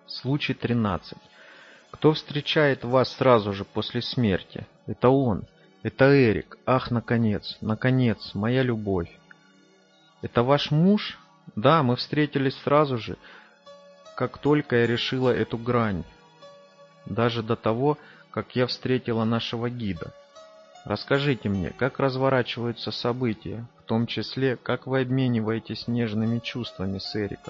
Случай 13. Кто встречает вас сразу же после смерти? Это он. Это Эрик. Ах, наконец, наконец, моя любовь. Это ваш муж? Да, мы встретились сразу же, как только я решила эту грань. Даже до того, как я встретила нашего гида. Расскажите мне, как разворачиваются события, в том числе, как вы обмениваетесь нежными чувствами с Эриком.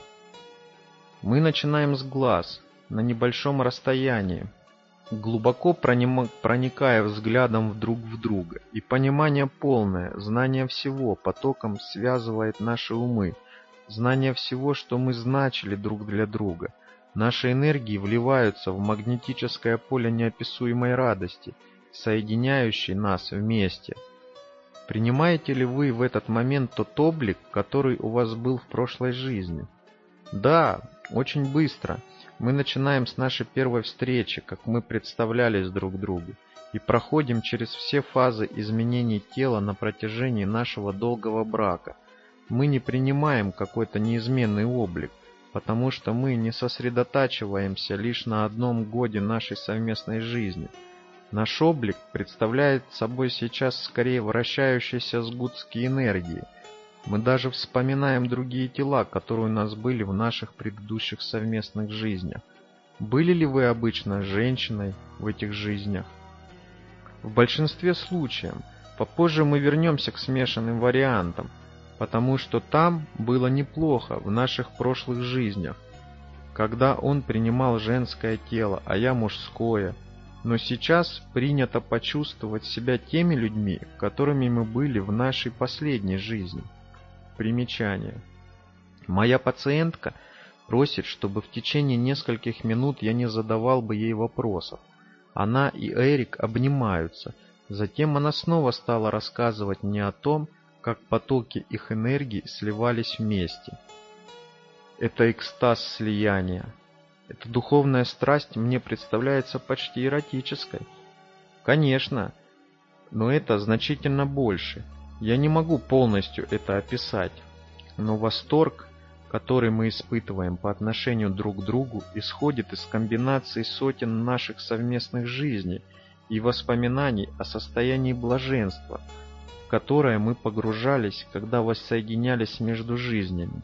Мы начинаем с глаз, на небольшом расстоянии, глубоко проникая взглядом друг в друга, и понимание полное, знание всего потоком связывает наши умы, знание всего, что мы значили друг для друга. Наши энергии вливаются в магнетическое поле неописуемой радости, соединяющей нас вместе. Принимаете ли вы в этот момент тот облик, который у вас был в прошлой жизни? Да, очень быстро. Мы начинаем с нашей первой встречи, как мы представлялись друг другу, и проходим через все фазы изменений тела на протяжении нашего долгого брака. Мы не принимаем какой-то неизменный облик, потому что мы не сосредотачиваемся лишь на одном годе нашей совместной жизни. Наш облик представляет собой сейчас скорее вращающиеся сгустки энергии. Мы даже вспоминаем другие тела, которые у нас были в наших предыдущих совместных жизнях. Были ли вы обычно женщиной в этих жизнях? В большинстве случаев. Попозже мы вернемся к смешанным вариантам, потому что там было неплохо в наших прошлых жизнях, когда он принимал женское тело, а я мужское. Но сейчас принято почувствовать себя теми людьми, которыми мы были в нашей последней жизни. Примечание. Моя пациентка просит, чтобы в течение нескольких минут я не задавал бы ей вопросов. Она и Эрик обнимаются. Затем она снова стала рассказывать мне о том, как потоки их энергии сливались вместе. Это экстаз слияния. Эта духовная страсть мне представляется почти эротической. Конечно, но это значительно больше. Я не могу полностью это описать, но восторг, который мы испытываем по отношению друг к другу, исходит из комбинации сотен наших совместных жизней и воспоминаний о состоянии блаженства, в которое мы погружались, когда воссоединялись между жизнями.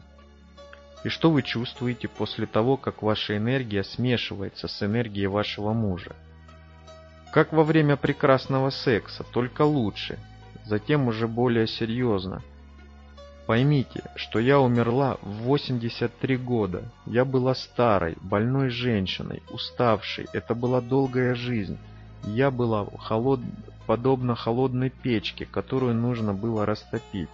И что вы чувствуете после того, как ваша энергия смешивается с энергией вашего мужа? Как во время прекрасного секса, только лучше. Затем уже более серьезно. Поймите, что я умерла в 83 года. Я была старой, больной женщиной, уставшей. Это была долгая жизнь. Я была подобно холодной печке, которую нужно было растопить.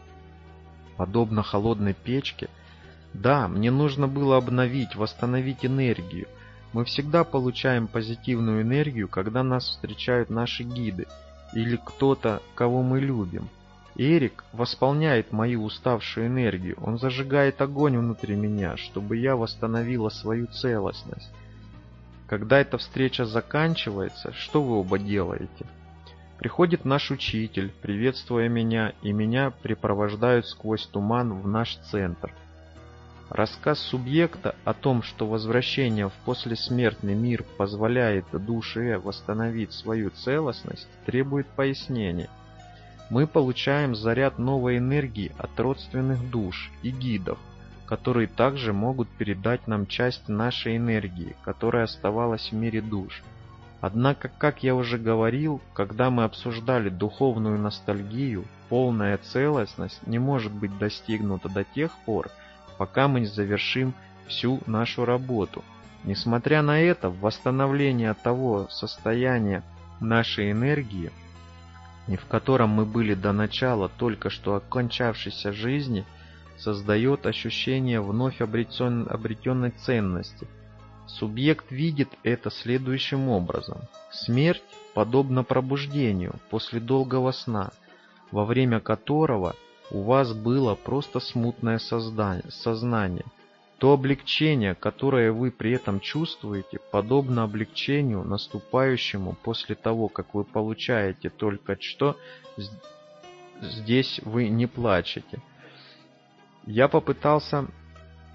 Подобно холодной печке? Да, мне нужно было обновить, восстановить энергию. Мы всегда получаем позитивную энергию, когда нас встречают наши гиды или кто-то, кого мы любим. Эрик восполняет мою уставшую энергию, он зажигает огонь внутри меня, чтобы я восстановила свою целостность. Когда эта встреча заканчивается, что вы оба делаете? Приходит наш учитель, приветствуя меня, и меня припровождают сквозь туман в наш центр. Рассказ субъекта о том, что возвращение в послесмертный мир позволяет душе восстановить свою целостность, требует пояснения. Мы получаем заряд новой энергии от родственных душ и гидов, которые также могут передать нам часть нашей энергии, которая оставалась в мире душ. Однако, как я уже говорил, когда мы обсуждали духовную ностальгию, полная целостность не может быть достигнута до тех пор, пока мы не завершим всю нашу работу. Несмотря на это, восстановление того состояния нашей энергии, в котором мы были до начала только что окончавшейся жизни, создает ощущение вновь обретенной ценности. Субъект видит это следующим образом. Смерть подобна пробуждению после долгого сна, во время которого у вас было просто смутное сознание. То облегчение, которое вы при этом чувствуете, подобно облегчению, наступающему после того, как вы получаете только что. Здесь вы не плачете. Я попытался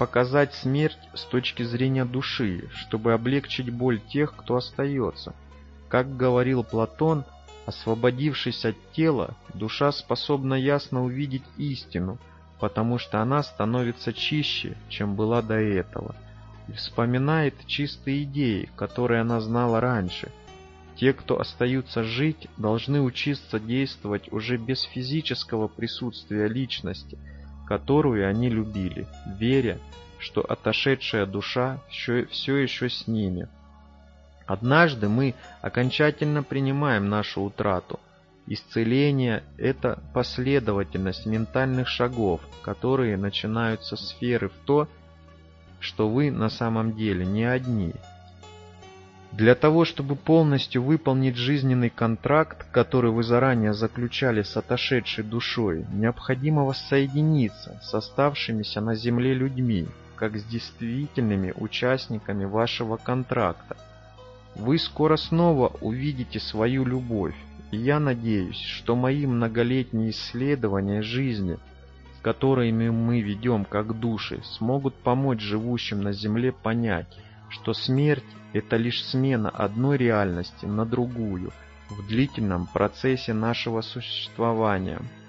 показать смерть с точки зрения души, чтобы облегчить боль тех, кто остается. Как говорил Платон, освободившись от тела, душа способна ясно увидеть истину, потому что она становится чище, чем была до этого, и вспоминает чистые идеи, которые она знала раньше. Те, кто остаются жить, должны учиться действовать уже без физического присутствия личности, которую они любили, веря, что отошедшая душа все еще с ними. Однажды мы окончательно принимаем нашу утрату. Исцеление – это последовательность ментальных шагов, которые начинаются с веры в то, что вы на самом деле не одни. Для того, чтобы полностью выполнить жизненный контракт, который вы заранее заключали с отошедшей душой, необходимо воссоединиться с оставшимися на земле людьми, как с действительными участниками вашего контракта. Вы скоро снова увидите свою любовь, и я надеюсь, что мои многолетние исследования жизни, которыми мы ведем как души, смогут помочь живущим на земле понять, что смерть – это лишь смена одной реальности на другую в длительном процессе нашего существования.